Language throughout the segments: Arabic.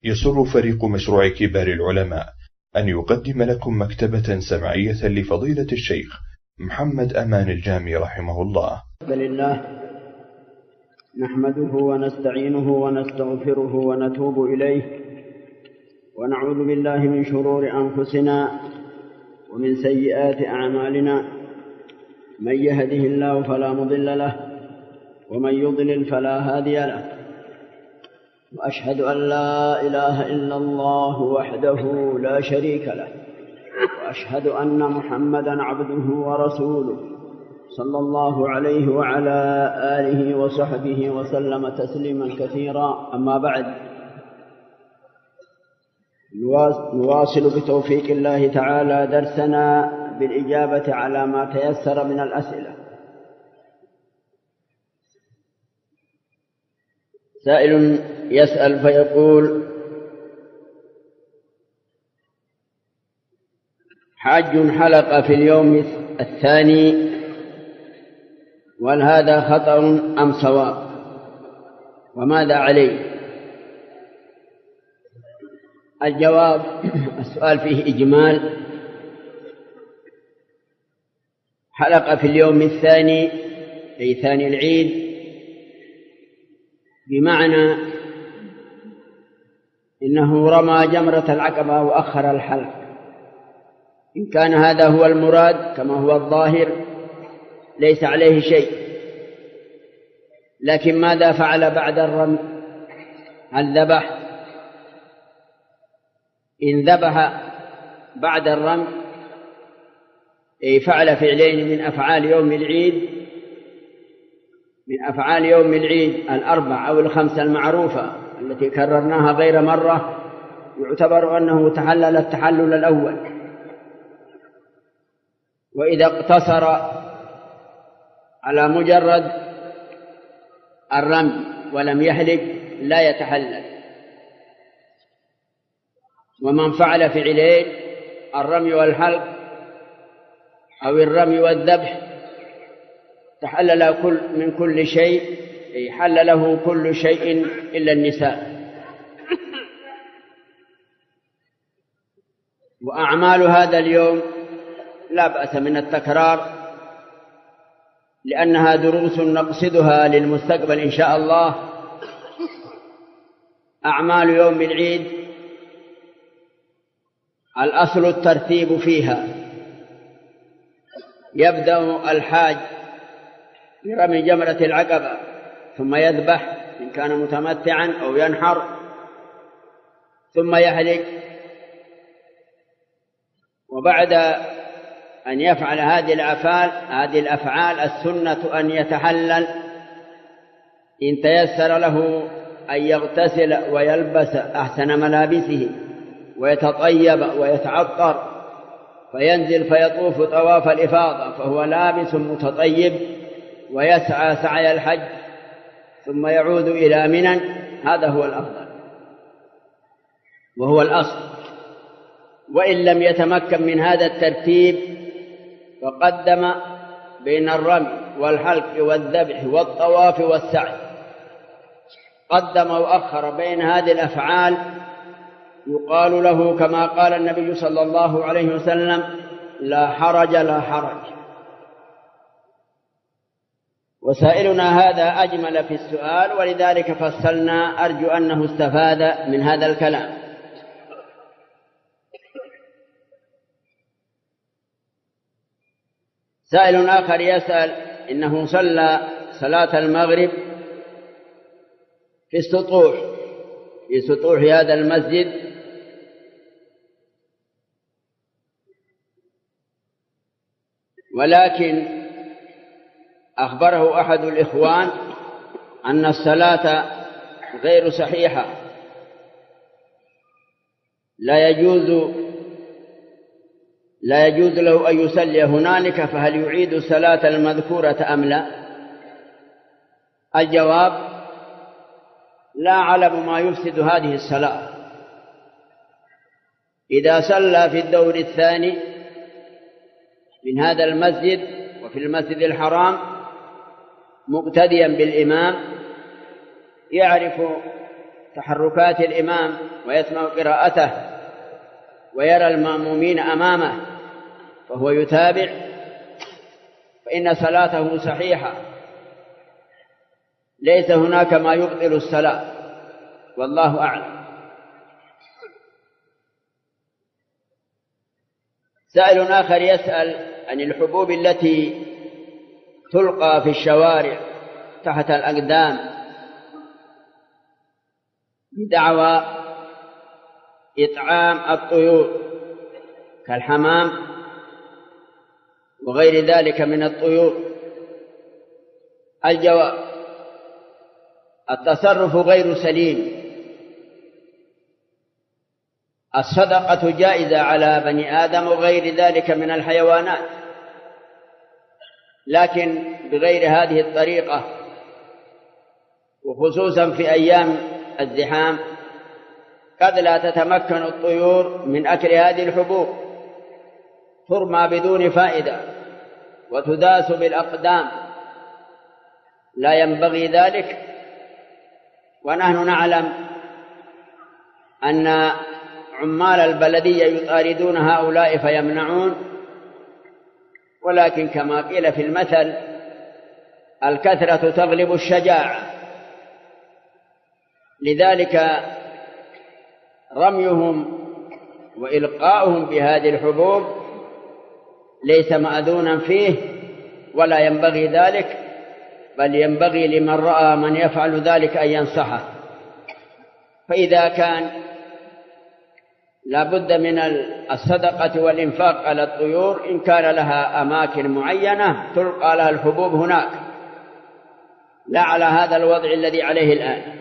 يسر فريق مشروع كبار العلماء أن يقدم لكم مكتبة سمعية لفضيلة الشيخ محمد أمان الجامي رحمه الله. لله نحمده ونستعينه ونستغفره ونتوب إليه، ونعوذ بالله من شرور أنفسنا ومن سيئات أعمالنا. من يهده الله فلا مضل له، ومن يضلل فلا هادي له. وأشهد أن لا إله إلا الله وحده لا شريك له، وأشهد أن محمدًا عبده ورسوله صلى الله عليه وعلى آله وصحبه وسلم تسليمًا كثيرا. أما بعد، نواصل بتوفيق الله تعالى درسنا بالإجابة على ما تيسر من الأسئلة. سائل يسأل فيقول: حاج حلق في اليوم الثاني، وهل هذا خطأ أم صواب؟ وماذا عليه؟ الجواب: السؤال فيه إجمال. حلق في اليوم الثاني أي ثاني العيد، بمعنى إنه رمى جمرة العقبة وأخر الحلق. إن كان هذا هو المراد كما هو الظاهر ليس عليه شيء، لكن ماذا فعل بعد الرمي؟ هل ذبح؟ إن ذبح بعد الرمي أي فعل فعلين من أفعال يوم العيد، من أفعال يوم العيد الأربع أو الخمسة المعروفة التي كررناها غير مرة، يعتبر أنه تحلل التحلل الأول. وإذا اقتصر على مجرد الرمي ولم يحلق لا يتحلل. ومن فعل فعلين، الرمي والحلق أو الرمي والذبح، تحلل من كل شيء، أي حل له كل شيء إلا النساء. وأعمال هذا اليوم لا بأس من التكرار، لأنها دروس نقصدها للمستقبل إن شاء الله. أعمال يوم العيد الأصل الترتيب فيها. يبدأ الحاج برمي جمرة العقبة، ثم يذبح إن كان متمتعا أو ينحر، ثم يحلق. وبعد أن يفعل هذه الأفعال السنة أن يتحلل إن تيسر له، أن يغتسل ويلبس أحسن ملابسه ويتطيب ويتعطر، فينزل فيطوف طواف الإفاضة فهو لابس متطيب، ويسعى سعي الحج، ثم يعود إلى منى. هذا هو الأفضل وهو الأصل. وإن لم يتمكن من هذا الترتيب فقدم بين الرمي والحلق والذبح والطواف والسعي، قدم وأخر بين هذه الأفعال، يقال له كما قال النبي صلى الله عليه وسلم: لا حرج لا حرج. وسائلنا هذا أجمل في السؤال، ولذلك فصلنا. أرجو أنه استفاد من هذا الكلام. سائل آخر يسأل: إنه صلى صلاة المغرب في سطوح هذا المسجد، ولكن أخبره أحد الإخوان أن الصلاة غير صحيحة، لا يجوز له أن يصلي هنالك، فهل يعيد الصلاة المذكورة أم لا؟ الجواب: لا أعلم ما يفسد هذه الصلاة. إذا صلى في الدور الثاني من هذا المسجد وفي المسجد الحرام مقتديا بالإمام، يعرف تحركات الإمام ويسمع قراءته ويرى المأمومين أمامه فهو يتابع فإن صلاته صحيحة، ليس هناك ما يبطل الصلاة، والله أعلم. سائل آخر يسأل عن الحبوب التي تلقى في الشوارع تحت الأقدام بدعوى إطعام الطيور كالحمام وغير ذلك من الطيور. الجواب: التصرف غير سليم. الصدقة جائزة على بني آدم وغير ذلك من الحيوانات، لكن بغير هذه الطريقة، وخصوصا في أيام الزحام قد لا تتمكن الطيور من أكل هذه الحبوب، ترمى بدون فائدة وتداس بالأقدام، لا ينبغي ذلك. ونحن نعلم أن عمال البلدية يطاردون هؤلاء فيمنعون، ولكن كما قيل في المثل: الكثرة تغلب الشجاعة. لذلك رميهم وإلقاؤهم بهذه الحبوب ليس مأذونا فيه ولا ينبغي ذلك، بل ينبغي لمن رأى من يفعل ذلك أن ينصحه. فإذا كان لا بد من الصدقة والإنفاق على الطيور، إن كان لها أماكن معينة تلقى لها الحبوب هناك، لا على هذا الوضع الذي عليه الآن.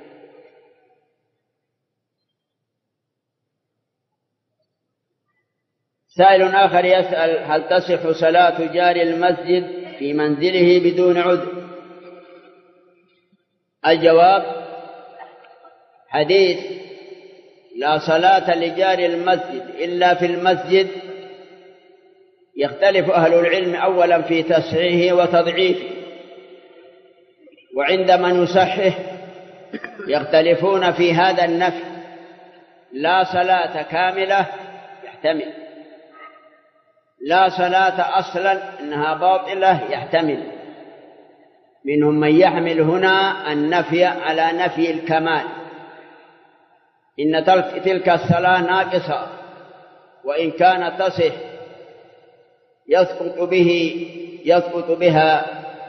سائل آخر يسأل: هل تصح صلاة جار المسجد في منزله بدون عذر؟ الجواب: حديث لا صلاة لجار المسجد إلا في المسجد يختلف أهل العلم أولا في تصحيحه وتضعيفه، وعندما يصحح يختلفون في هذا النفي. لا صلاة كاملة يحتمل، لا صلاة أصلا إنها باطلة يحتمل. منهم من يحمل هنا النفي على نفي الكمال، إن تلك الصلاة ناقصة، وإن كانت تصح يسقط بها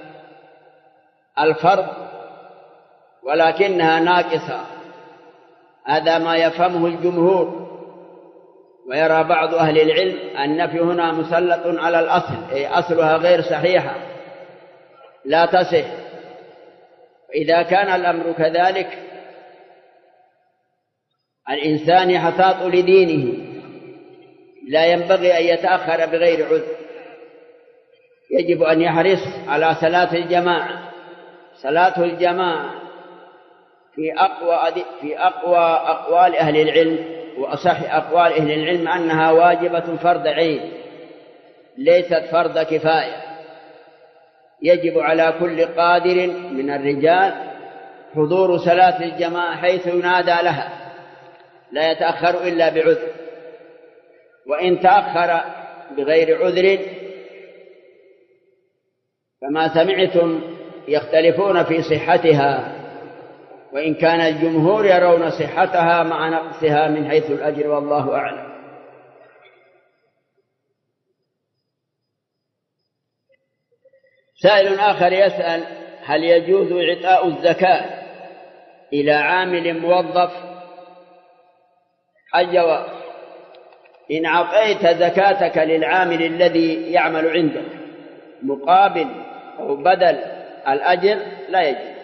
الفرض، ولكنها ناقصة. هذا ما يفهمه الجمهور. ويرى بعض أهل العلم النفي هنا مسلط على الأصل، أي أصلها غير صحيحة لا تصح. إذا كان الأمر كذلك الإنسان يحتاط لدينه، لا ينبغي أن يتأخر بغير عذر، يجب أن يحرص على صلاة الجماعة. صلاة الجماعة في أقوى أقوال أهل العلم وأصح أقوال أهل العلم أنها واجبة فرض عين، ليست فرض كفاية. يجب على كل قادر من الرجال حضور صلاة الجماعة حيث ينادى لها، لا يتأخر إلا بعذر. وإن تأخر بغير عذر فما سمعتم يختلفون في صحتها، وإن كان الجمهور يرون صحتها مع نقصها من حيث الأجر، والله أعلم. سائل آخر يسأل: هل يجوز إعطاء الزكاة إلى عامل موظف؟ الجواب: إن أعطيت زكاتك للعامل الذي يعمل عندك مقابل أو بدل الأجر لا يجوز،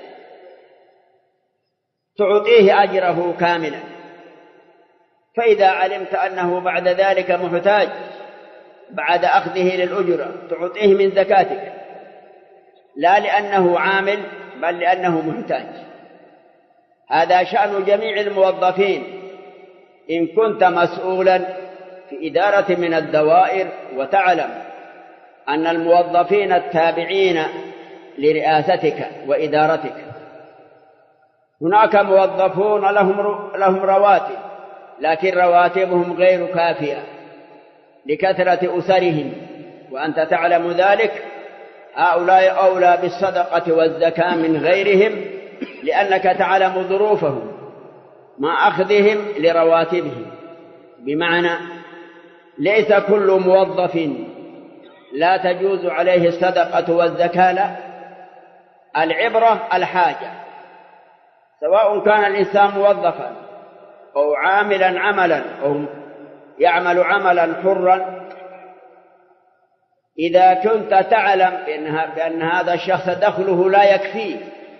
تعطيه أجره كاملا. فإذا علمت أنه بعد ذلك محتاج بعد أخذه للأجرة تعطيه من زكاتك، لا لأنه عامل بل لأنه محتاج. هذا شأن جميع الموظفين. إن كنت مسؤولا في إدارة من الدوائر وتعلم أن الموظفين التابعين لرئاستك وإدارتك هناك موظفون لهم رواتب، لكن رواتبهم غير كافية لكثرة أسرهم، وأنت تعلم ذلك. هؤلاء أولى بالصدقة والزكاة من غيرهم، لأنك تعلم ظروفهم مع أخذهم لرواتبهم. بمعنى ليس كل موظف لا تجوز عليه الصدقة والزكاة، لا، العبرة الحاجة، سواء كان الإنسان موظفا أو عاملا عملا أو يعمل عملا حرا. إذا كنت تعلم بأن هذا الشخص دخله لا يكفيه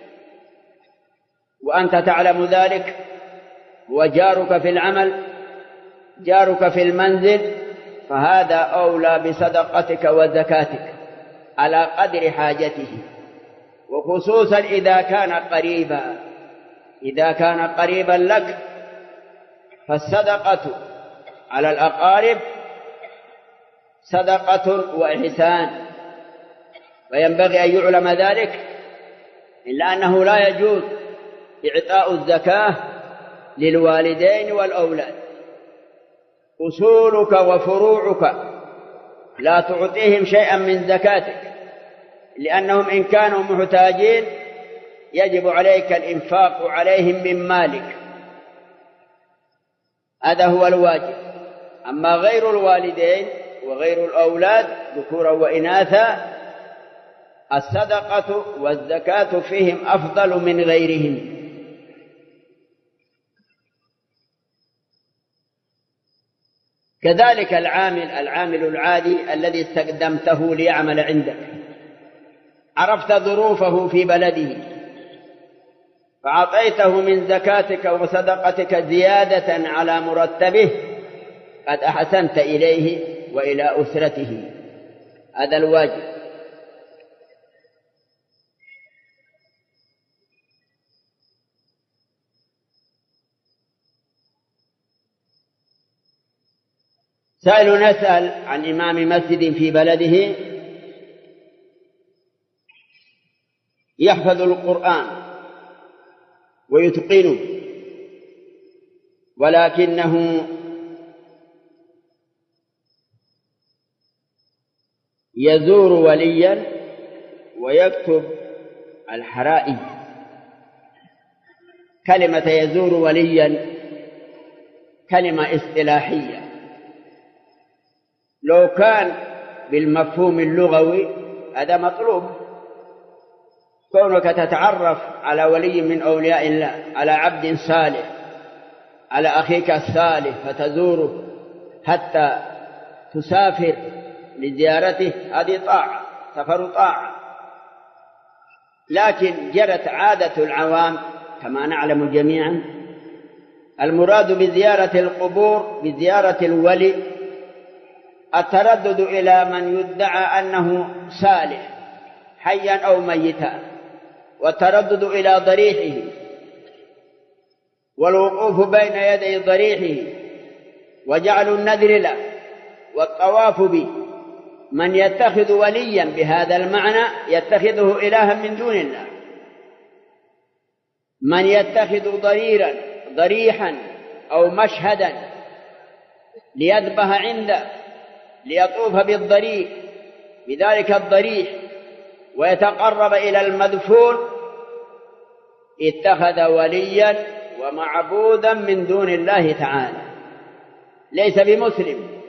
وأنت تعلم ذلك، وجارك في العمل، جارك في المنزل، فهذا أولى بصدقتك وزكاتك على قدر حاجته، وخصوصا إذا كان قريبا. إذا كان قريبا لك فالصدقة على الأقارب صدقة وإحسان، وينبغي أن يعلم ذلك. إلا أنه لا يجوز إعطاء الزكاة للوالدين والأولاد. أصولك وفروعك لا تعطيهم شيئا من زكاتك، لأنهم إن كانوا محتاجين يجب عليك الإنفاق عليهم من مالك، هذا هو الواجب. أما غير الوالدين وغير الأولاد ذكورا وإناثا الصدقة والزكاة فيهم أفضل من غيرهم. كذلك العامل العادي الذي استخدمته ليعمل عندك، عرفت ظروفه في بلده فأعطيته من زكاتك وصدقتك زيادة على مرتبه، قد أحسنت إليه وإلى أسرته، هذا الواجب. سائل نسأل عن إمام مسجد في بلده يحفظ القرآن ويتقنه، ولكنه يزور وليا ويكتب الحرائي. كلمة يزور وليا كلمة اصطلاحية، لو كان بالمفهوم اللغوي هذا مطلوب، كونك تتعرف على ولي من أولياء الله، على عبد صالح، على أخيك الصالح، فتزوره حتى تسافر لزيارته، هذه طاعة، سفر طاعة. لكن جرت عادة العوام كما نعلم جميعا، المراد بزيارة القبور بزيارة الولي التردد إلى من يدعى أنه صالح حيا أو ميتا، والتردد إلى ضريحه والوقوف بين يدي ضريحه وجعل النذر له والطواف به. من يتخذ وليا بهذا المعنى يتخذه إلها من دون الله. من يتخذ ضريحا أو مشهدا ليذبح عنده ليطوف بالضريح بذلك الضريح ويتقرب إلى المدفون اتخذ وليا ومعبودا من دون الله تعالى، ليس بمسلم.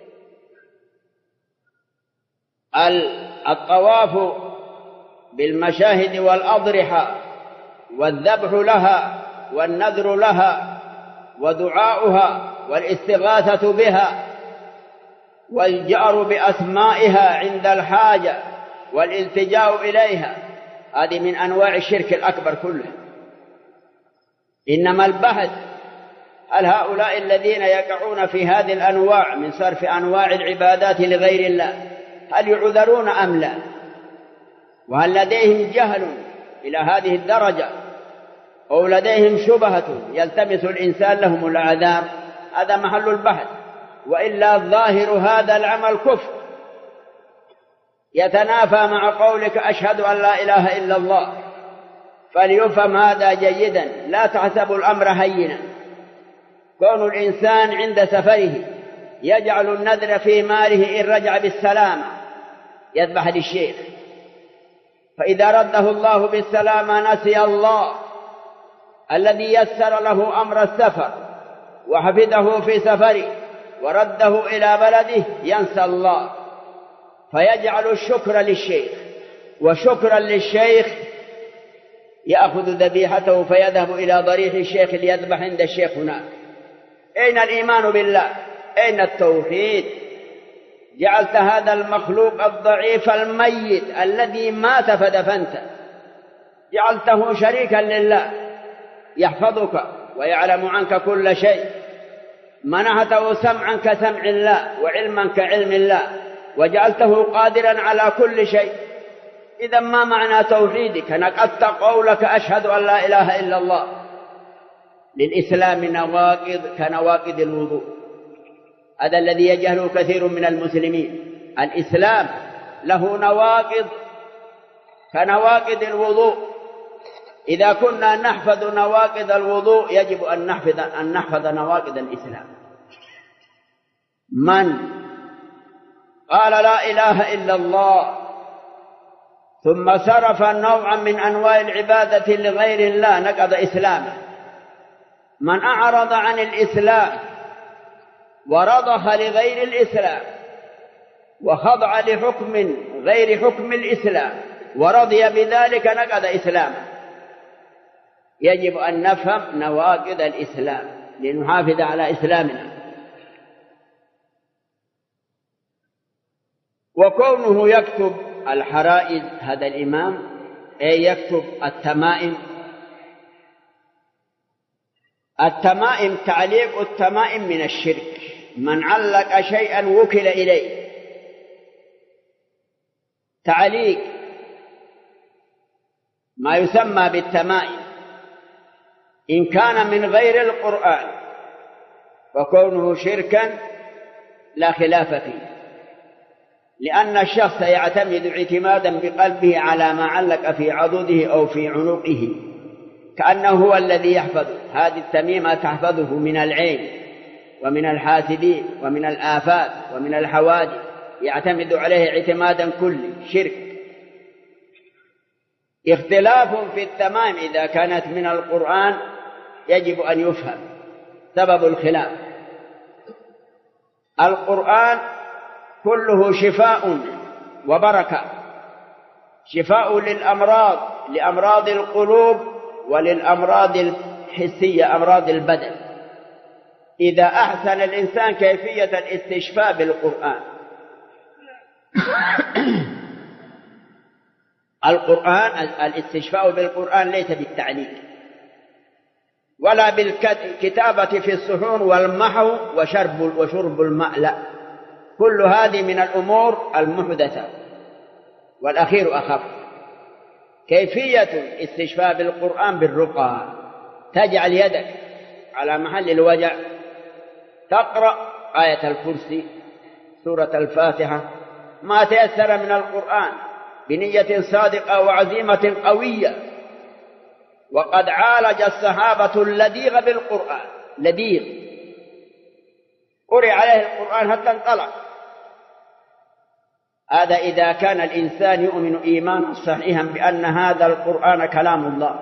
الطواف بالمشاهد والأضرحة والذبح لها والنذر لها ودعاؤها والاستغاثة بها والجأر بأسمائها عند الحاجة والالتجاء إليها، هذه من أنواع الشرك الأكبر كله. إنما البحث هل هؤلاء الذين يقعون في هذه الأنواع من صرف أنواع العبادات لغير الله هل يعذرون أم لا؟ وهل لديهم جهل إلى هذه الدرجة أو لديهم شبهة يلتمس الإنسان لهم الأعذار؟ هذا محل البحث. وإلا ظاهر هذا العمل كفر يتنافى مع قولك أشهد أن لا إله إلا الله، فليفهم هذا جيدا، لا تحسبوا الأمر هينا. كون الإنسان عند سفره يجعل النذر في ماله إن رجع بالسلامة يذبح للشيخ، فإذا رده الله بالسلامة نسي الله الذي يسر له أمر السفر وحفظه في سفره ورده إلى بلده، ينسى الله فيجعل الشكر للشيخ، وشكرا للشيخ يأخذ ذبيحته فيذهب إلى ضريح الشيخ ليذبح عند الشيخ هناك. أين الإيمان بالله؟ أين التوحيد؟ جعلت هذا المخلوق الضعيف الميت الذي مات فدفنته جعلته شريكا لله، يحفظك ويعلم عنك كل شيء، منحته سمعا كسمع الله وعلما كعلم الله، وجعلته قادرا على كل شيء. إذا ما معنى توحيدك؟ نقضت قولك أشهد أن لا إله إلا الله. للإسلام نواقض كنواقض الوضوء، هذا الذي يجهله كثير من المسلمين. الإسلام له نواقض كنواقض الوضوء. إذا كنا نحفظ نواقض الوضوء يجب أن نحفظ نواقض الإسلام. من قال لا إله إلا الله ثم صرف نوعا من أنواع العبادة لغير الله نقض إسلامه. من أعرض عن الإسلام ورضخ لغير الإسلام وخضع لحكم غير حكم الإسلام ورضي بذلك نقض إسلامه. يجب أن نفهم نواقض الإسلام لنحافظ على إسلامنا. وكونه يكتب الحرائز هذا الإمام أي يكتب التمائم. التمائم تعليق التمائم من الشرك. من علق شيئا وكل إليه. تعليق ما يسمى بالتمائم إن كان من غير القرآن فكونه شركا لا خلاف فيه، لأن الشخص يعتمد اعتمادا بقلبه على ما علق في عضده أو في عنقه كأنه هو الذي يحفظه. هذه التميمة تحفظه من العين ومن الحاسدين ومن الآفات ومن الحوادث، يعتمد عليه اعتمادا كلي. شرك. اختلاف في التمائم إذا كانت من القرآن يجب أن يفهم سبب الخلاف. القرآن كله شفاء وبركة، شفاء للأمراض، لأمراض القلوب وللأمراض الحسية أمراض البدن. إذا أحسن الإنسان كيفية الاستشفاء بالقرآن القرآن الاستشفاء بالقرآن ليس بالتعليق ولا بالكتابة في الصحون والمحو وشرب الماء، لا، كل هذه من الأمور المحدثة والأخير أخف. كيفية الاستشفاء بالقرآن بالرقى، تجعل يدك على محل الوجع، تقرأ آية الكرسي، سورة الفاتحة، ما تيسر من القرآن بنية صادقة وعزيمة قوية. وقد عالج الصحابة اللديغ بالقرآن، لديغ قرئ عليه القرآن حتى انطلق. هذا إذا كان الإنسان يؤمن إيمانا صحيحا بأن هذا القرآن كلام الله،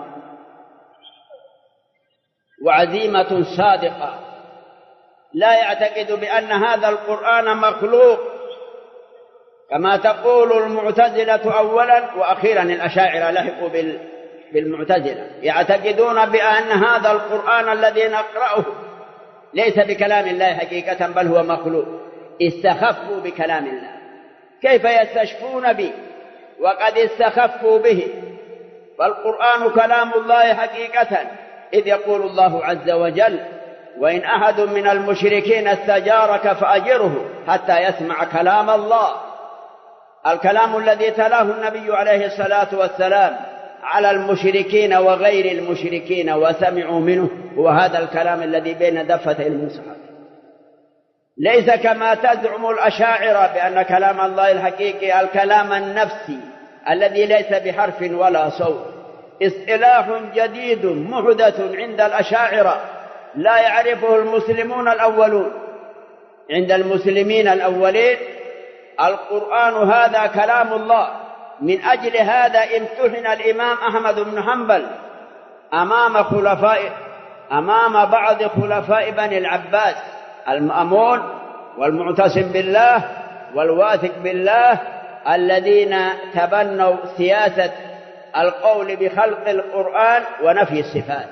وعزيمة صادقة لا يعتقد بأن هذا القرآن مخلوق كما تقول المعتزلة أولا وأخيرا الأشاعرة لحقوا بالمعتزلة، يعتقدون بأن هذا القرآن الذي نقرأه ليس بكلام الله حقيقة بل هو مخلوق. استخفوا بكلام الله، كيف يستشفون به وقد استخفوا به؟ فالقرآن كلام الله حقيقة، إذ يقول الله عز وجل: وإن أحد من المشركين استجارك فأجره حتى يسمع كلام الله. الكلام الذي تلاه النبي عليه الصلاة والسلام على المشركين وغير المشركين وسمعوا منه هو هذا الكلام الذي بين دفتي المصحف، ليس كما تزعم الأشاعرة بأن كلام الله الحقيقي الكلام النفسي الذي ليس بحرف ولا صوت، اصطلاح جديد محدث عند الأشاعرة لا يعرفه المسلمون الأولون. عند المسلمين الأولين القرآن هذا كلام الله. من أجل هذا امتحن الإمام أحمد بن حنبل أمام بعض خلفاء بني العباس، المأمون والمعتصم بالله والواثق بالله، الذين تبنوا سياسة القول بخلق القرآن ونفي الصفات.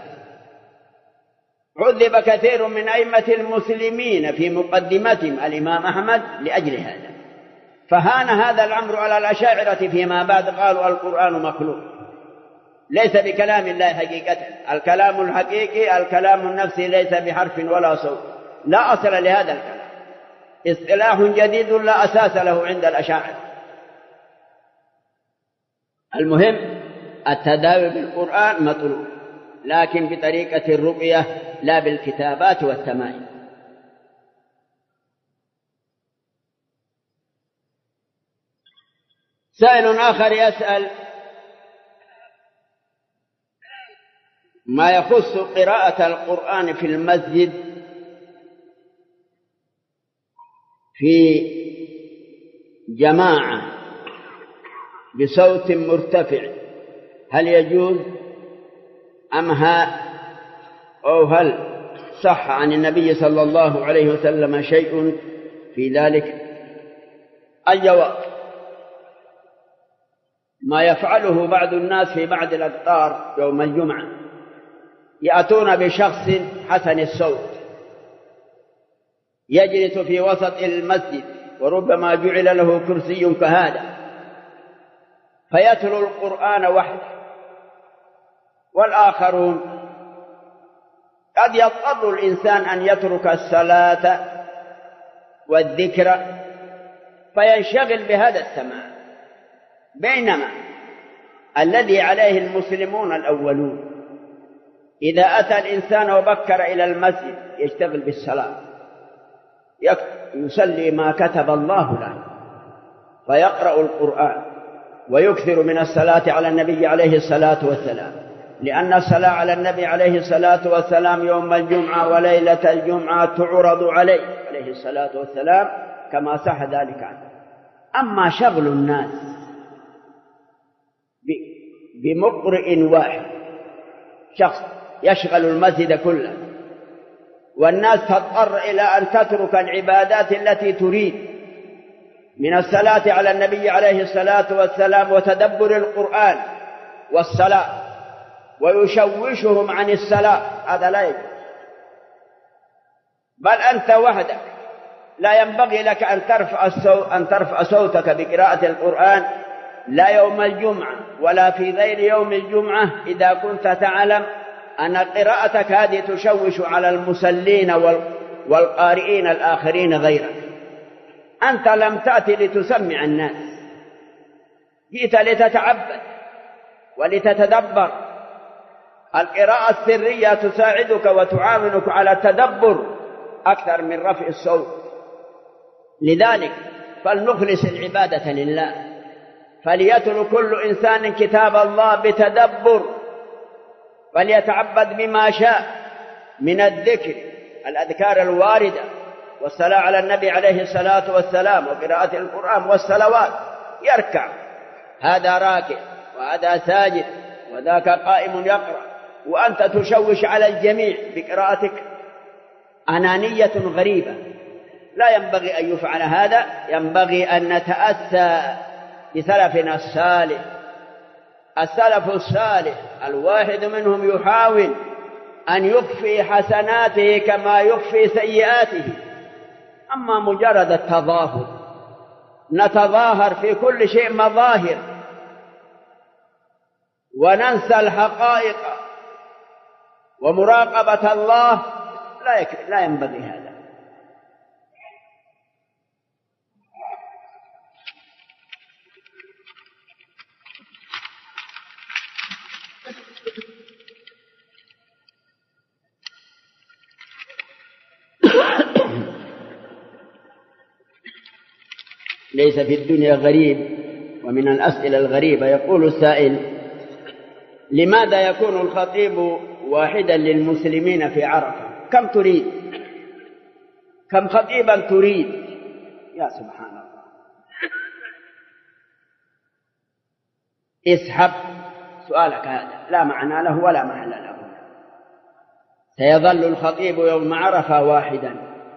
عذب كثير من أئمة المسلمين في مقدمتهم الإمام أحمد لأجل هذا، فهان هذا الأمر على الأشاعرة فيما بعد قالوا القرآن مخلوق ليس بكلام الله حقيقة. الكلام الحقيقي الكلام النفسي ليس بحرف ولا صوت، لا أصل لهذا الكلام، اصطلاح جديد لا أساس له عند الأشاعرة. المهم التداوي بالقرآن مطلوب، لكن بطريقة الرقية لا بالكتابات والتمائم. سائل آخر يسأل ما يخص قراءة القرآن في المسجد في جماعة بصوت مرتفع، هل يجوز أو هل صح عن النبي صلى الله عليه وسلم شيء في ذلك؟ الجواب: ما يفعله بعض الناس في بعض الأقطار يوم الجمعة، يأتون بشخص حسن الصوت يجلس في وسط المسجد وربما جعل له كرسي كهذا، فيتلو القرآن وحده، والآخرون قد يضطر الإنسان أن يترك الصلاة والذكر فينشغل بهذا السماع، بينما الذي عليه المسلمون الأولون إذا أتى الإنسان وبكر إلى المسجد يشتغل بالصلاة، يصلي ما كتب الله له، فيقرأ القرآن ويكثر من الصلاة على النبي عليه الصلاة والسلام، لأن الصلاة على النبي عليه الصلاة والسلام يوم الجمعة وليلة الجمعة تعرض عليه الصلاة والسلام كما صح ذلك عنه. أما شغل الناس بمقرئ واحد، شخص يشغل المسجد كله، والناس تضطر إلى أن تترك العبادات التي تريد من الصلاة على النبي عليه الصلاة والسلام وتدبر القرآن والصلاة، ويشوشهم عن الصلاة، هذا لا يجوز. بل أنت وحدك لا ينبغي لك أن ترفع صوتك بقراءة القرآن، لا يوم الجمعة ولا في غير يوم الجمعة، إذا كنت تعلم أن قراءتك هذه تشوش على المصلين والقارئين الآخرين غيرك. أنت لم تأتي لتسمع الناس، جئت لتتعبد ولتتدبر. القراءة السرية تساعدك وتعاونك على التدبر أكثر من رفع الصوت. لذلك فلنخلص العبادة لله، فليتل كل إنسان كتاب الله بتدبر، فليتعبد بما شاء من الذكر، الأذكار الواردة، والصلاة على النبي عليه الصلاة والسلام، وقراءة القرآن والصلوات. يركع، هذا راكع وهذا ساجد وذاك قائم يقرأ، وأنت تشوش على الجميع بقراءتك. أنانية غريبة، لا ينبغي أن يفعل هذا. ينبغي أن نتأسى بسلفنا الصالح. السلف الصالح الواحد منهم يحاول أن يخفي حسناته كما يخفي سيئاته. أما مجرد التظاهر، نتظاهر في كل شيء مظاهر وننسى الحقائق ومراقبة الله، لا ينبغي هذا. ليس في الدنيا غريب. ومن الأسئلة الغريبة يقول السائل: لماذا يكون الخطيب واحدا للمسلمين في عرفة؟ كم تريد؟ كم خطيبا تريد؟ يا سبحان الله. اسحب سؤالك هذا لا معنى له ولا محل له. سيظل الخطيب يوم عرفة واحدا،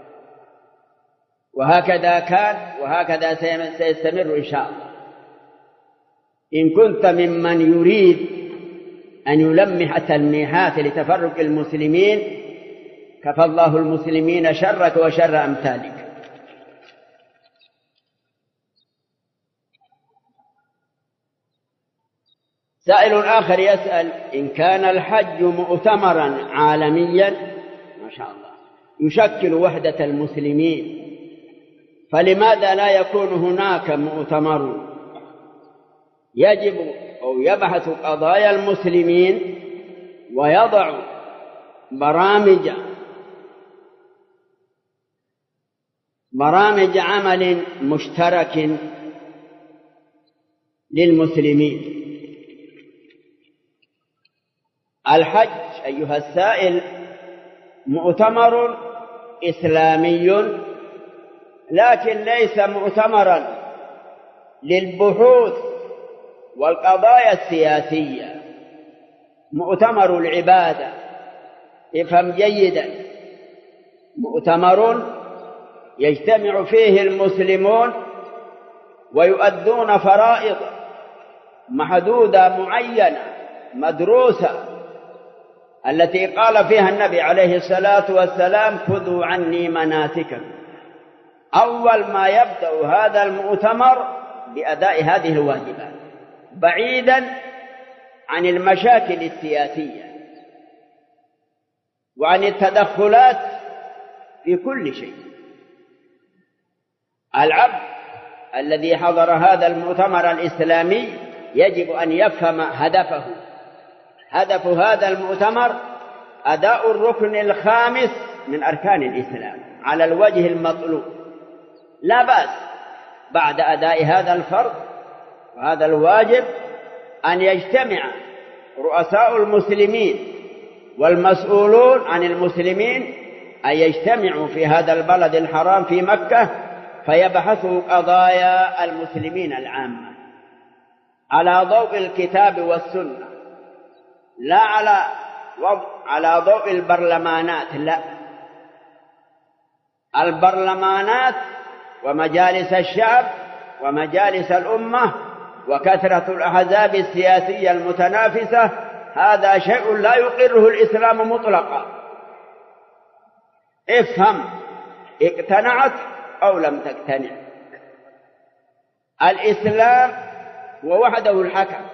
وهكذا كان وهكذا سيستمر إن شاء الله. إن كنت ممن يريد أن يلمح تلميحات لتفرق المسلمين كفى الله المسلمين شرك وشر أمثالك. سائل آخر يسأل: إن كان الحج مؤتمرا عالميا ما شاء الله يشكل وحدة المسلمين، فلماذا لا يكون هناك مؤتمر يجب أو يبحث قضايا المسلمين ويضع برامج عمل مشترك للمسلمين؟ الحج أيها السائل مؤتمر إسلامي، لكن ليس مؤتمرا للبحوث والقضايا السياسية، مؤتمر العبادة. افهم جيدا، مؤتمر يجتمع فيه المسلمون ويؤدون فرائض محدودة معينة مدروسة، التي قال فيها النبي عليه الصلاة والسلام: خذوا عني مناسككم. أول ما يبدأ هذا المؤتمر بأداء هذه الواجبات بعيدا عن المشاكل السياسية وعن التدخلات في كل شيء. العبد الذي حضر هذا المؤتمر الإسلامي يجب أن يفهم هدفه. هدف هذا المؤتمر أداء الركن الخامس من أركان الإسلام على الوجه المطلوب. لا بأس بعد أداء هذا الفرض وهذا الواجب أن يجتمع رؤساء المسلمين والمسؤولون عن المسلمين، أن يجتمعوا في هذا البلد الحرام في مكة فيبحثوا قضايا المسلمين العامة على ضوء الكتاب والسنة، لا على ضوء البرلمانات. لا، البرلمانات ومجالس الشعب ومجالس الأمة وكثرة الأحزاب السياسية المتنافسة هذا شيء لا يقره الإسلام مطلقا. افهم، اقتنعت أو لم تقتنع، الإسلام ووحده الحكم.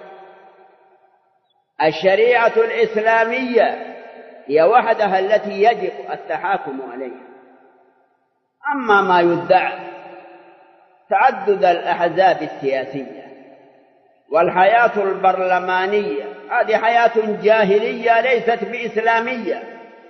الشريعة الإسلامية هي وحدها التي يجب التحاكم عليها. أما ما يدعى تعدد الأحزاب السياسية والحياة البرلمانية، هذه حياة جاهلية ليست بإسلامية،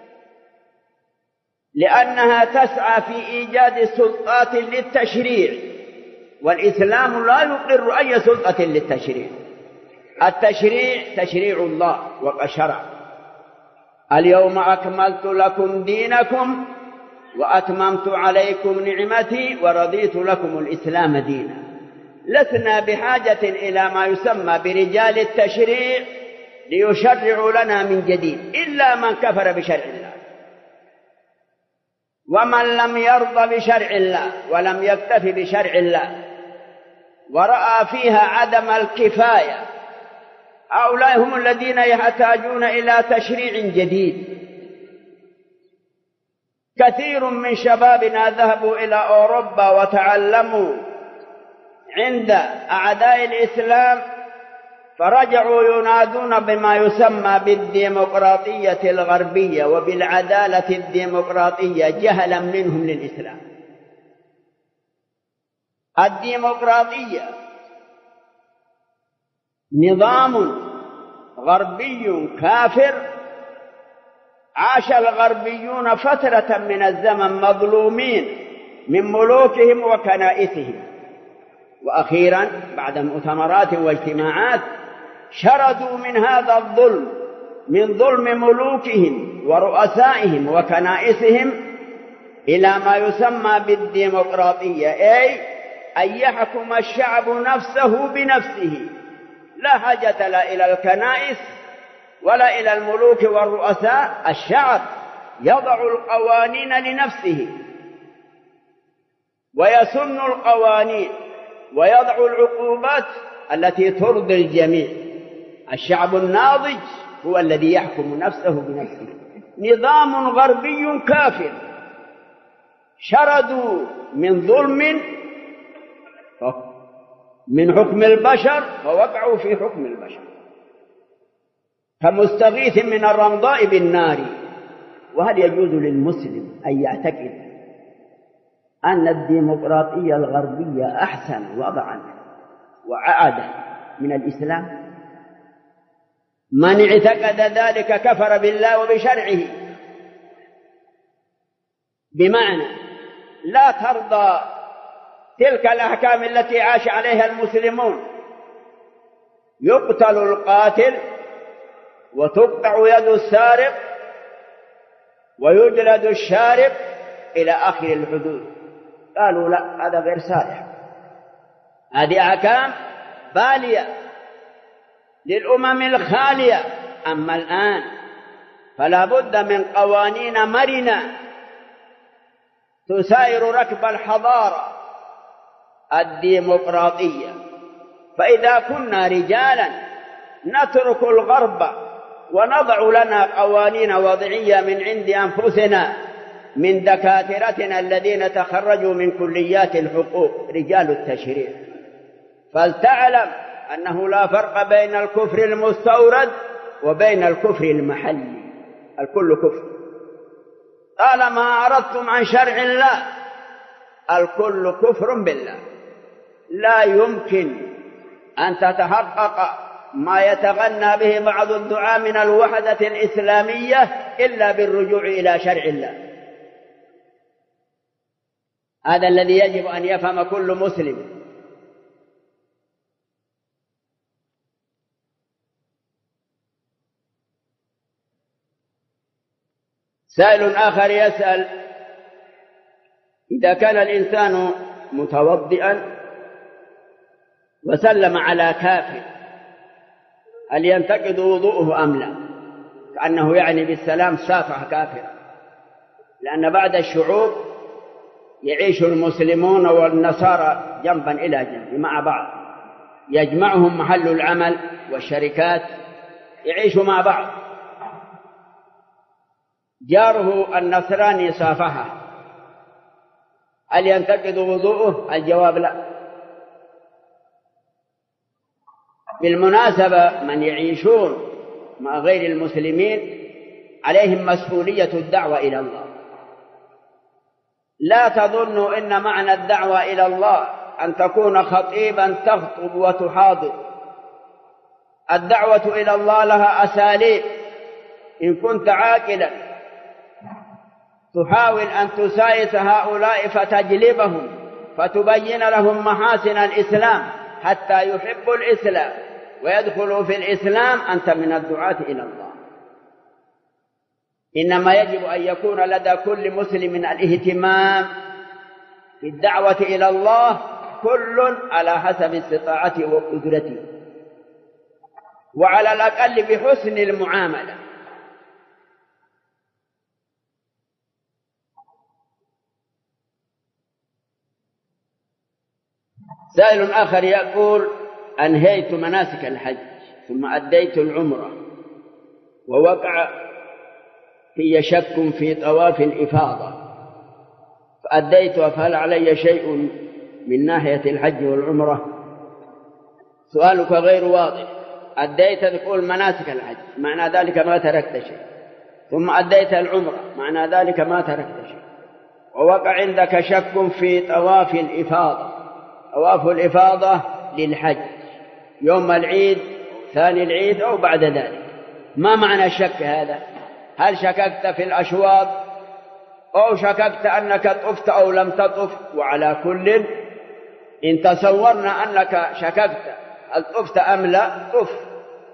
لأنها تسعى في إيجاد سلطات للتشريع، والإسلام لا يقر أي سلطة للتشريع. التشريع تشريع الله وشرع: اليوم أكملت لكم دينكم وأتممت عليكم نعمتي ورضيت لكم الإسلام دينا. لسنا بحاجة إلى ما يسمى برجال التشريع ليشرعوا لنا من جديد، إلا من كفر بشرع الله. ومن لم يرضى بشرع الله ولم يكتف بشرع الله ورأى فيها عدم الكفاية، هؤلاء هم الذين يحتاجون إلى تشريع جديد. كثير من شبابنا ذهبوا إلى أوروبا وتعلموا عند أعداء الإسلام، فرجعوا ينادون بما يسمى بالديمقراطية الغربية وبالعدالة الديمقراطية جهلا منهم للإسلام. الديمقراطية نظام غربي كافر عاش الغربيون فترة من الزمن مظلومين من ملوكهم وكنائسهم، وأخيرا بعد مؤتمرات واجتماعات شردوا من هذا الظلم، من ظلم ملوكهم ورؤسائهم وكنائسهم، إلى ما يسمى بالديمقراطية، أي أن يحكم الشعب نفسه بنفسه، لا حاجة لا إلى الكنائس ولا إلى الملوك والرؤساء. الشعب يضع القوانين لنفسه ويسن القوانين ويضع العقوبات التي ترضي الجميع. الشعب الناضج هو الذي يحكم نفسه بنفسه. نظام غربي كافر شردوا من ظلم من حكم البشر فوقعوا في حكم البشر، كمستغيث من الرمضاء بالنار. وهل يجوز للمسلم أن يعتقد أن الديمقراطية الغربية أحسن وضعا وأعدل من الإسلام؟ من اعتقد ذلك كفر بالله وبشرعه. بمعنى لا ترضى تلك الأحكام التي عاش عليها المسلمون، يقتل القاتل وتقطع يد السارق ويجلد الشارب إلى آخر الحدود. قالوا لا، هذا غير صالح، هذه أحكام بالية للأمم الخالية. أما الآن فلا بد من قوانين مرنة تساير ركب الحضارة الديمقراطية. فإذا كنا رجالا نترك الغرب ونضع لنا قوانين وضعية من عند أنفسنا، من دكاترتنا الذين تخرجوا من كليات الحقوق رجال التشريع، فلتعلم أنه لا فرق بين الكفر المستورد وبين الكفر المحلي، الكل كفر. طالما أعرضتم عن شرع الله الكل كفر بالله. لا يمكن أن تتحقق ما يتغنى به بعض الدعاة من الوحدة الإسلامية إلا بالرجوع إلى شرع الله. هذا الذي يجب أن يفهم كل مسلم. سائل آخر يسأل: إذا كان الإنسان متوضئا وسلم على كافر هل ينتقض وضوءه أم لا؟ كأنه يعني بالسلام سافح كافرا، لأن بعد الشعوب يعيش المسلمون والنصارى جنبا إلى جنب مع بعض، يجمعهم محل العمل والشركات، يعيشوا مع بعض. جاره النصراني صافحه، هل ينتقض وضوءه؟ الجواب لا. بالمناسبة من يعيشون مع غير المسلمين عليهم مسؤولية الدعوة إلى الله. لا تظنوا إن معنى الدعوة إلى الله أن تكون خطيبا تخطب وتحاضر. الدعوة إلى الله لها أساليب. إن كنت عاقلا تحاول أن تسايس هؤلاء فتجلبهم فتبين لهم محاسن الإسلام حتى يحبوا الإسلام ويدخلوا في الإسلام، أنت من الدعاة إلى الله. إنما يجب أن يكون لدى كل مسلم الاهتمام بالدعوة إلى الله، كل على حسب استطاعته وقدرته، وعلى الأقل بحسن المعاملة. سائل آخر يقول: أنهيت مناسك الحج ثم أديت العمرة ووقع في شك في طواف الإفاضة فأديتها، فهل علي شيء من ناحية الحج والعمرة؟ سؤالك غير واضح. أديت تقول مناسك الحج، معنى ذلك ما تركت شيء، ثم أديت العمرة معنى ذلك ما تركت شيء، ووقع عندك شك في طواف الإفاضة. طواف الإفاضة للحج يوم العيد، ثاني العيد أو بعد ذلك. ما معنى الشك هذا؟ هل شككت في الأشواط أو شككت أنك طفت أو لم تطف؟ وعلى كل إن تصورنا أنك شككت هل طفت أم لا طف،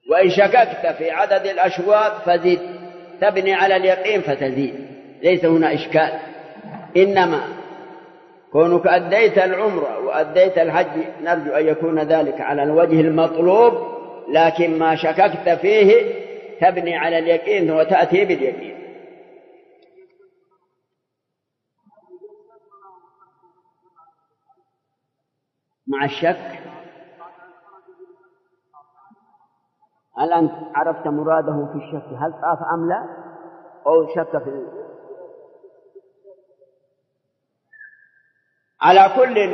وإن شككت في عدد الأشواط فزد، تبني على اليقين فتزيد، ليس هنا إشكال. إنما كونك أديت العمرة وأديت الحج نرجو أن يكون ذلك على الوجه المطلوب، لكن ما شككت فيه تبني على اليقين وتأتي باليقين. مع الشك، هل أنت عرفت مراده في الشك؟ هل طاف أم لا؟ أو شك في على كل،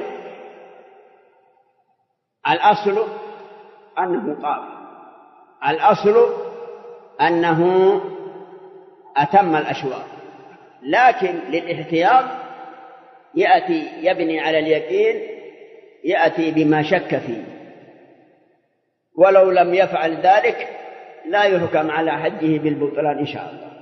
الأصل أنه طاف، الأصل أنه أتم الأشواط، لكن للاحتياط يأتي يبني على اليقين، يأتي بما شك فيه، ولو لم يفعل ذلك لا يحكم على حجه بالبطلان إن شاء الله.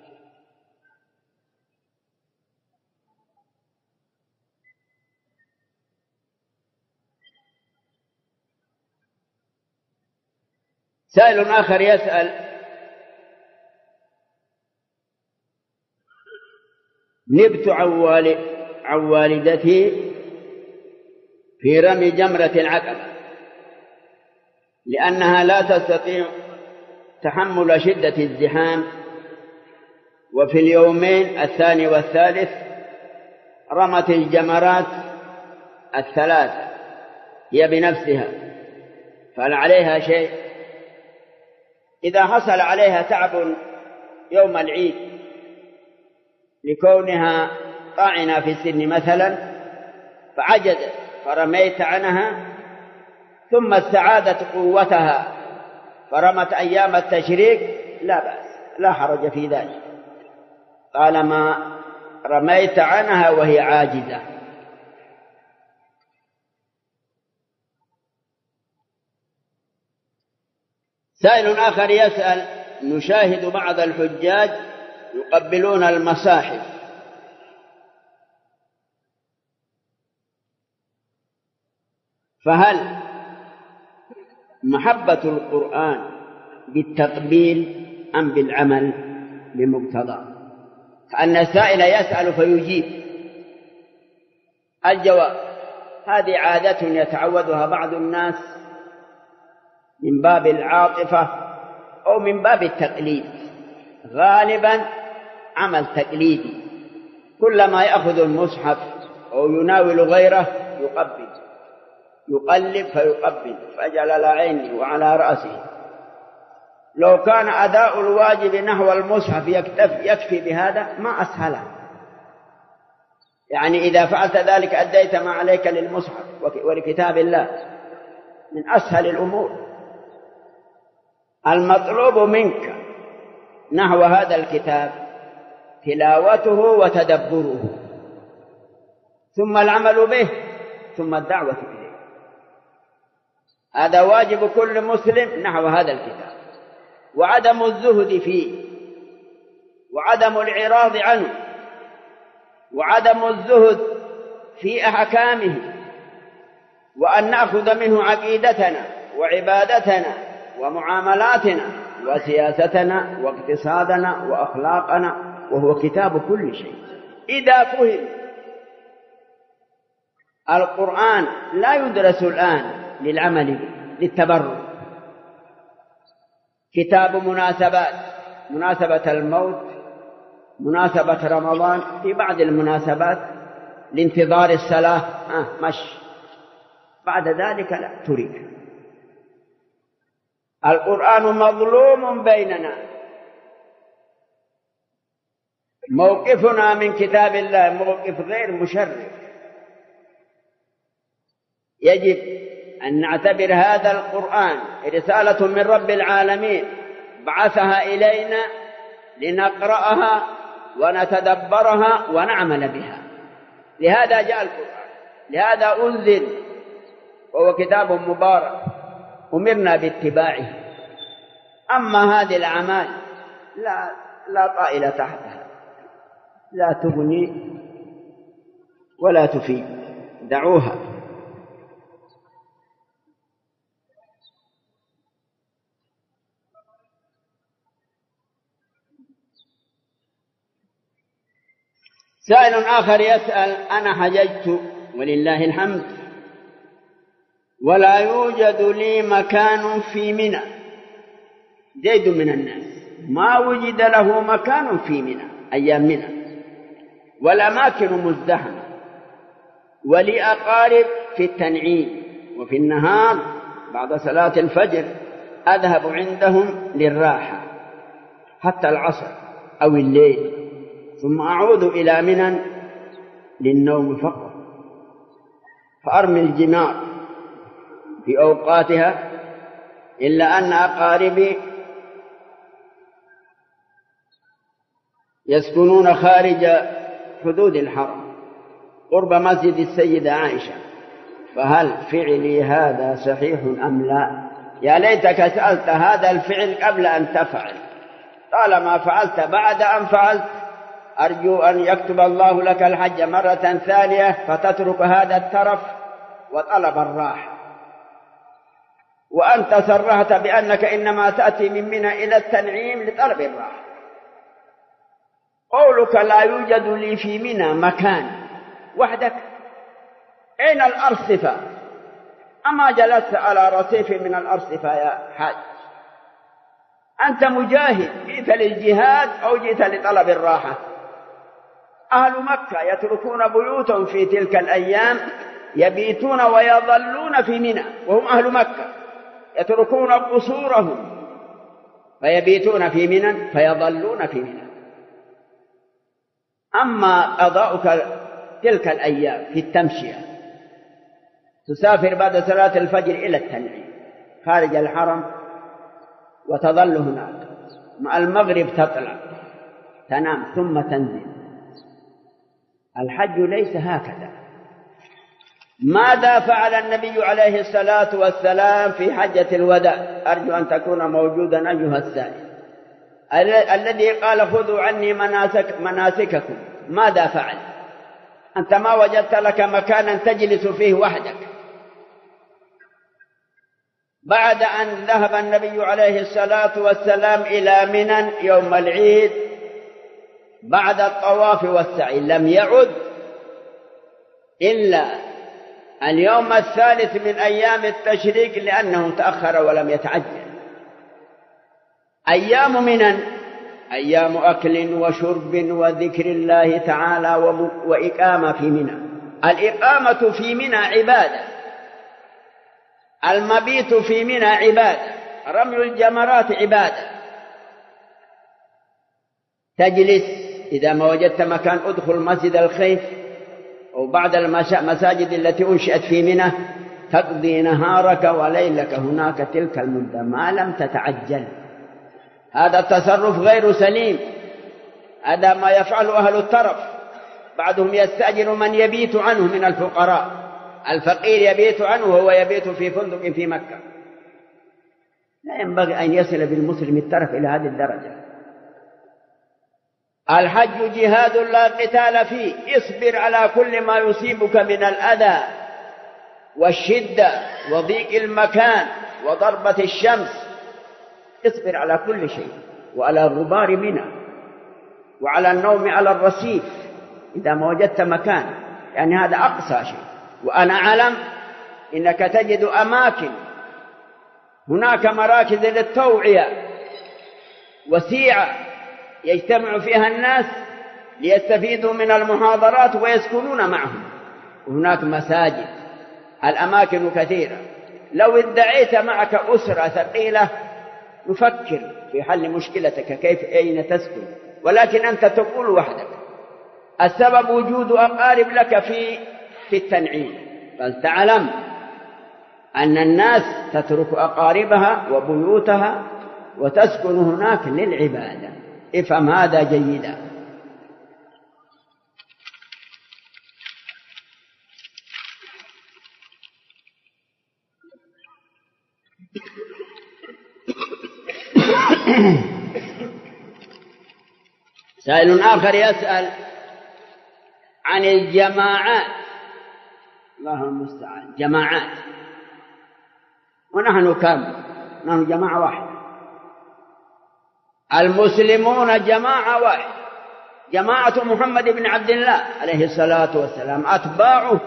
سائل آخر يسأل: نبت عن والدتي في رمي جمرة العقبة لأنها لا تستطيع تحمل شدة الزحام، وفي اليومين الثاني والثالث رمت الجمرات الثلاثة هي بنفسها، فهل عليها شيء؟ إذا حصل عليها تعب يوم العيد لكونها طاعنة في السن مثلا فعجزت فرميت عنها، ثم استعادت قوتها فرمت أيام التشريق، لا بأس، لا حرج في ذلك طالما رميت عنها وهي عاجزة. سائل آخر يسأل: نشاهد بعض الحجاج يقبلون المصاحف، فهل محبة القرآن بالتقبيل أم بالعمل بمقتضى؟ كأن السائل يسأل فيجيب. الجواب: هذه عادة يتعودها بعض الناس من باب العاطفة أو من باب التقليد، غالبا عمل تقليدي، كلما يأخذ المصحف أو يناول غيره يقلب فيقبل فجعل على عينه وعلى رأسه. لو كان أداء الواجب نحو المصحف يكفي بهذا ما أسهله، يعني إذا فعلت ذلك أديت ما عليك للمصحف ولكتاب الله، من أسهل الأمور. المطلوب منك نحو هذا الكتاب تلاوته وتدبره، ثم العمل به، ثم الدعوة إليه. هذا واجب كل مسلم نحو هذا الكتاب، وعدم الزهد فيه، وعدم الإعراض عنه، وعدم الزهد في أحكامه، وأن نأخذ منه عقيدتنا وعبادتنا ومعاملاتنا وسياستنا واقتصادنا وأخلاقنا، وهو كتاب كل شيء. إذا فهم القرآن لا يدرس الآن للعمل به، للتبرع، كتاب مناسبات، مناسبة الموت، مناسبة رمضان، في بعض المناسبات لانتظار الصلاة مشي، بعد ذلك لا تريد. القرآن مظلوم بيننا، موقفنا من كتاب الله موقف غير مشرف. يجب أن نعتبر هذا القرآن رسالة من رب العالمين بعثها إلينا لنقرأها ونتدبرها ونعمل بها. لهذا جاء القرآن، لهذا أنزل، وهو كتاب مبارك أمرنا باتباعه. أما هذه الأعمال لا طائل تحتها، لا تغني ولا تفيد، دعوها. سائل آخر يسأل: أنا حججت ولله الحمد ولا يوجد لي مكان في منى، زيد من الناس ما وجد له مكان في منى أيام منى، والأماكن مزدحمة، ولي أقارب في التنعيم، وفي النهار بعد صلاة الفجر أذهب عندهم للراحة حتى العصر أو الليل، ثم أعود إلى منى للنوم فقط، فأرمي الجمار في أوقاتها، إلا أن أقاربي يسكنون خارج حدود الحرم قرب مسجد السيدة عائشة، فهل فعلي هذا صحيح أم لا؟ يا ليتك سألت هذا الفعل قبل أن تفعل، طالما فعلت بعد أن فعلت أرجو أن يكتب الله لك الحج مرة ثانية فتترك هذا الترف وطلب الراحة. وأنت صرحت بأنك إنما تأتي من منى إلى التنعيم لطلب الراحة. قولك لا يوجد لي في منى مكان وحدك، أين الأرصفة؟ أما جلست على رصيف من الأرصفة يا حاج؟ أنت مجاهد، جئت للجهاد أو جئت لطلب الراحة؟ أهل مكة يتركون بيوتهم في تلك الأيام يبيتون ويظلون في منى، وهم أهل مكة يتركون قصورهم فيبيتون في منى فيظلون في منى. أما قضاؤك تلك الأيام في التمشية، تسافر بعد صلاة الفجر إلى التنعيم خارج الحرم وتظل هناك، مع المغرب تطلع تنام ثم تنزل. الحج ليس هكذا. ماذا فعل النبي عليه الصلاة والسلام في حجة الوداع؟ أرجو أن تكون موجودا أيها السائل. الذي قال خذوا عني مناسككم، ماذا فعل؟ أنت ما وجدت لك مكانا تجلس فيه وحدك. بعد أن ذهب النبي عليه الصلاة والسلام إلى منى يوم العيد بعد الطواف والسعي، لم يعد إلا اليوم الثالث من أيام التشريق لأنه تأخر ولم يتعجل. أيام منى أيام أكل وشرب وذكر الله تعالى وإقامة في منى. الإقامة في منى عبادة، المبيت في منى عبادة، رمي الجمرات عبادة. تجلس إذا ما وجدت مكان ادخل مسجد الخيف أو بعض المساجد التي أنشئت في منى، تقضي نهارك وليلك هناك تلك المدة ما لم تتعجل. هذا التصرف غير سليم، هذا ما يفعل أهل الترف. بعضهم يستأجر من يبيت عنه من الفقراء، الفقير يبيت عنه وهو يبيت في فندق في مكة. لا ينبغي أن يصل بالمسلم الترف إلى هذه الدرجة. الحج جهاد لا قتال فيه، اصبر على كل ما يصيبك من الأذى والشدة وضيق المكان وضربة الشمس، اصبر على كل شيء، وعلى غبار منى، وعلى النوم على الرصيف إذا ما وجدت مكان، يعني هذا أقصى شيء. وأنا أعلم إنك تجد أماكن هناك مراكز للتوعية وسيعة يجتمع فيها الناس ليستفيدوا من المحاضرات ويسكنون معهم، وهناك مساجد، الأماكن كثيرة. لو ادعيت معك أسرة ثقيلة نفكر في حل مشكلتك كيف أين تسكن، ولكن أنت تقول وحدك. السبب وجود أقارب لك في التنعيم، فلتعلم أن الناس تترك أقاربها وبيوتها وتسكن هناك للعبادة. افهم هذا جيدا. سائل آخر يسأل عن الجماعات، الله المستعان، جماعات، ونحن كم؟ نحن جماعة واحدة، المسلمون جماعة واحدة، جماعة محمد بن عبد الله عليه الصلاة والسلام أتباعه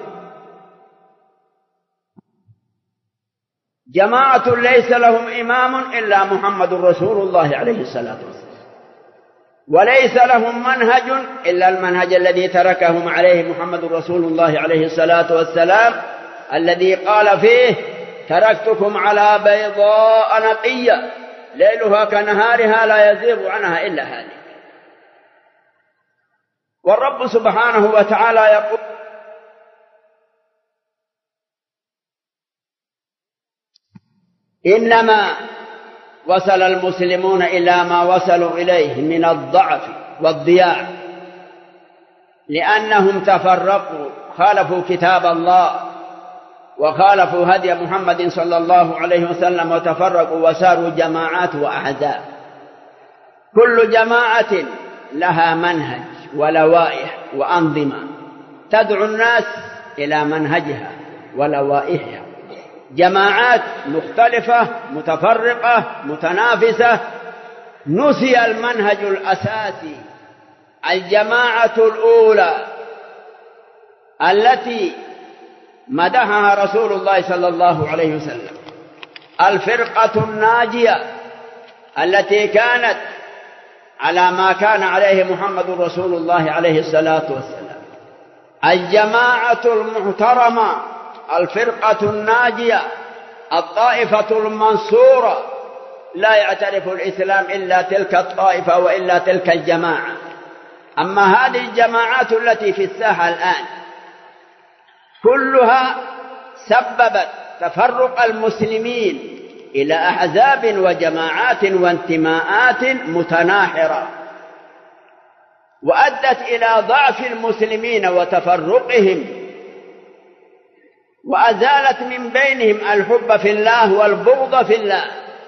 جماعة ليس لهم إمام إلا محمد رسول الله عليه الصلاة والسلام، وليس لهم منهج إلا المنهج الذي تركهم عليه محمد رسول الله عليه الصلاة والسلام، الذي قال فيه: تركتكم على بيضاء نقية ليلها كنهارها لا يزيغ عنها إلا هالك. والرب سبحانه وتعالى يقول: إنما وصل المسلمون إلى ما وصلوا إليه من الضعف والضياع لأنهم تفرقوا، خالفوا كتاب الله وخالفوا هدي محمد صلى الله عليه وسلم، وتفرقوا وساروا جماعات وأحزاب. كل جماعة لها منهج ولوائح وأنظمة تدعو الناس إلى منهجها ولوائحها. جماعات مختلفة متفرقة متنافسة، نسي المنهج الأساسي، الجماعة الأولى التي مدحها رسول الله صلى الله عليه وسلم، الفرقة الناجية التي كانت على ما كان عليه محمد رسول الله عليه الصلاة والسلام، الجماعة المحترمة، الفرقة الناجية، الطائفة المنصورة. لا يعترف الإسلام إلا تلك الطائفة وإلا تلك الجماعة. أما هذه الجماعات التي في الساحة الآن كلها سببت تفرق المسلمين إلى أحزاب وجماعات وانتماءات متناحرة، وأدت إلى ضعف المسلمين وتفرقهم، وأزالت من بينهم الحب في الله والبغض في الله.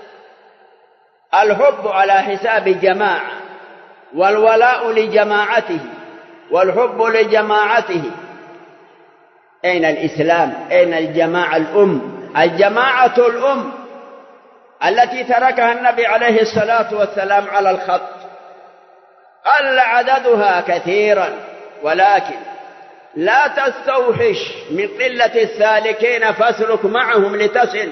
الحب على حساب جماعة، والولاء لجماعته، والحب لجماعته. أين الإسلام؟ أين الجماعة الأم؟ الجماعة الأم التي تركها النبي عليه الصلاة والسلام على الخط، قل عددها كثيرا، ولكن لا تستوحش من قلة السالكين فاسلك معهم لتصل،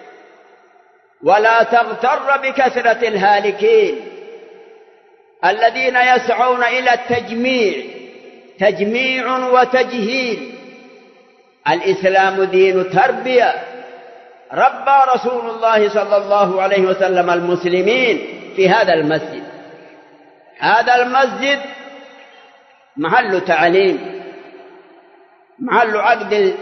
ولا تغتر بكثرة الهالكين الذين يسعون إلى التجميع، تجميع وتجهيل. الإسلام دين تربية، ربى رسول الله صلى الله عليه وسلم المسلمين في هذا المسجد. هذا المسجد محل تعليم، محل عقد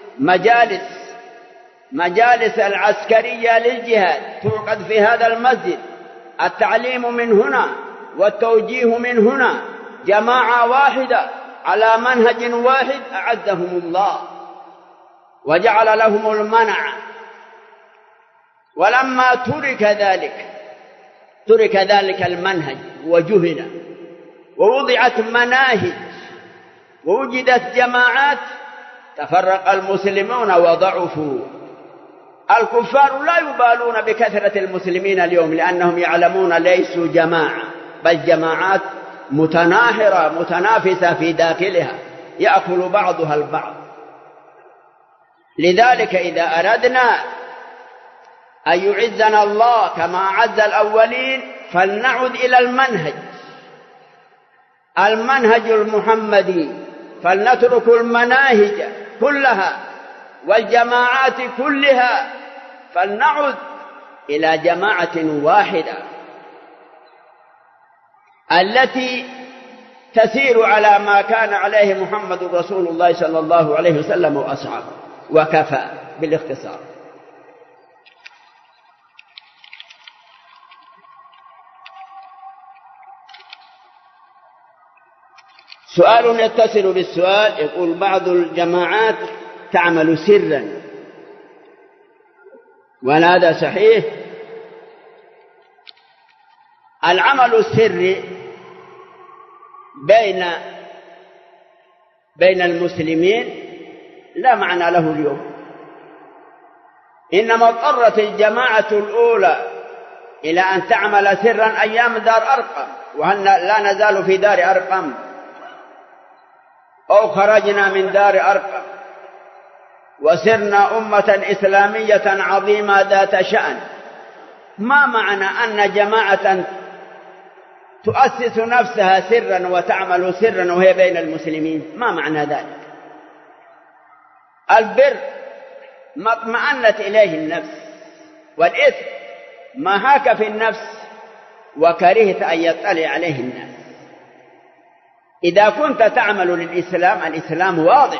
مجالس العسكرية للجهاد تعقد في هذا المسجد. التعليم من هنا والتوجيه من هنا، جماعة واحدة على منهج واحد أعزهم الله وجعل لهم المنع. ولما ترك ذلك المنهج وجهل، ووضعت مناهج، ووجدت جماعات، تفرق المسلمون وضعفوا. الكفار لا يبالون بكثرة المسلمين اليوم، لأنهم يعلمون ليسوا جماعة، بل جماعات متناحرة متنافسة في داخلها، يأكل بعضها البعض. لذلك إذا أردنا أن يعزنا الله كما أعز الأولين، فلنعد إلى المنهج المحمدي، فلنترك المناهج كلها والجماعات كلها، فلنعد إلى جماعة واحدة التي تسير على ما كان عليه محمد رسول الله صلى الله عليه وسلم وأصحابه. وكفى بالاختصار. سؤال يتصل بالسؤال، يقول: بعض الجماعات تعمل سرا، وهذا صحيح؟ العمل السري بين المسلمين لا معنى له اليوم، إنما اضطرت الجماعة الأولى إلى أن تعمل سرا أيام دار أرقم وهل لا نزال في دار أرقم أو خرجنا من دار أرقم وصرنا أمة إسلامية عظيمة ذات شأن، ما معنى أن جماعة تؤسس نفسها سرا وتعمل سرا وهي بين المسلمين؟ ما معنى ذلك؟ البر ما اطمأنت إليه النفس، والإثم ما هاك في النفس وكرهت أن يطلع عليه الناس. إذا كنت تعمل للإسلام الإسلام واضح،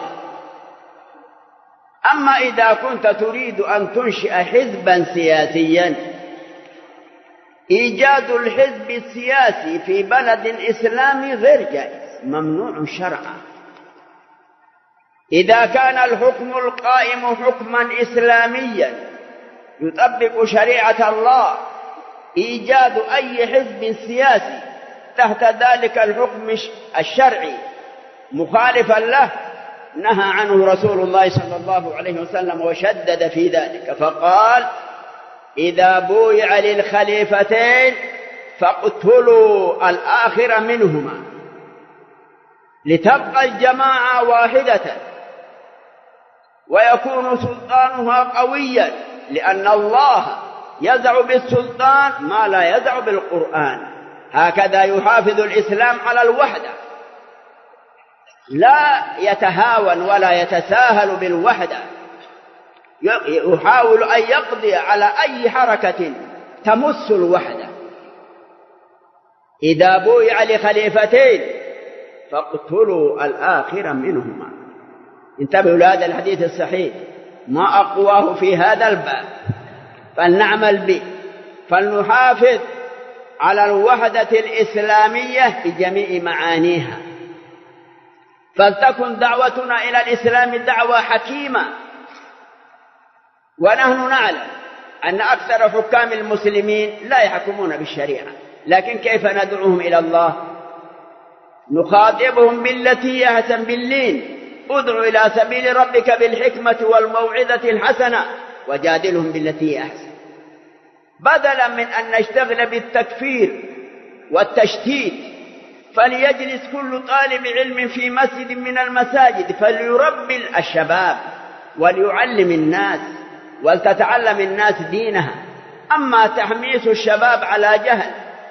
أما إذا كنت تريد أن تنشئ حزبا سياسيا، إيجاد الحزب السياسي في بلد إسلامي غير جائز، ممنوع شرعا. إذا كان الحكم القائم حكما إسلاميا يطبق شريعة الله، إيجاد أي حزب سياسي تحت ذلك الحكم الشرعي مخالفا له نهى عنه رسول الله صلى الله عليه وسلم وشدد في ذلك، فقال: إذا بويع للخليفتين فاقتلوا الآخر منهما لتبقى الجماعة واحدة ويكون سلطانها قويا، لأن الله يزع بالسلطان ما لا يزع بالقرآن. هكذا يحافظ الإسلام على الوحدة، لا يتهاون ولا يتساهل بالوحدة، يحاول أن يقضي على أي حركة تمس الوحدة. إذا بويع لخليفتين فاقتلوا الآخر منهما. انتبهوا لهذا الحديث الصحيح، ما أقواه في هذا الباب، فلنعمل به، فلنحافظ على الوحدة الإسلامية بجميع معانيها، فلتكن دعوتنا إلى الإسلام دعوة حكيمة. ونحن نعلم أن أكثر حكام المسلمين لا يحكمون بالشريعة، لكن كيف ندعوهم إلى الله؟ نخاطبهم بالتي هي أحسن، باللين: ادع إلى سبيل ربك بالحكمة والموعظة الحسنة وجادلهم بالتي هي أحسن، بدلا من أن نشتغل بالتكفير والتشتيت. فليجلس كل طالب علم في مسجد من المساجد فليربي الشباب وليعلم الناس ولتتعلم الناس دينها. أما تحميس الشباب على جهل،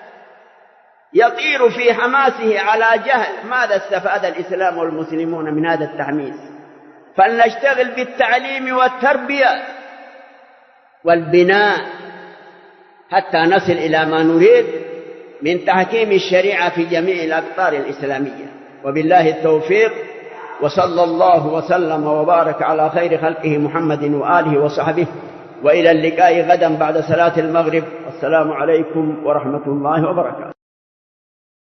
يطير في حماسه على جهل، ماذا استفاد الإسلام والمسلمون من هذا التحميس؟ فلنشتغل بالتعليم والتربية والبناء حتى نصل إلى ما نريد من تحكيم الشريعة في جميع الأقطار الإسلامية. وبالله التوفيق، وصلى الله وسلم وبارك على خير خلقه محمد وآله وصحبه، وإلى اللقاء غدا بعد صلاة المغرب. والسلام عليكم ورحمة الله وبركاته.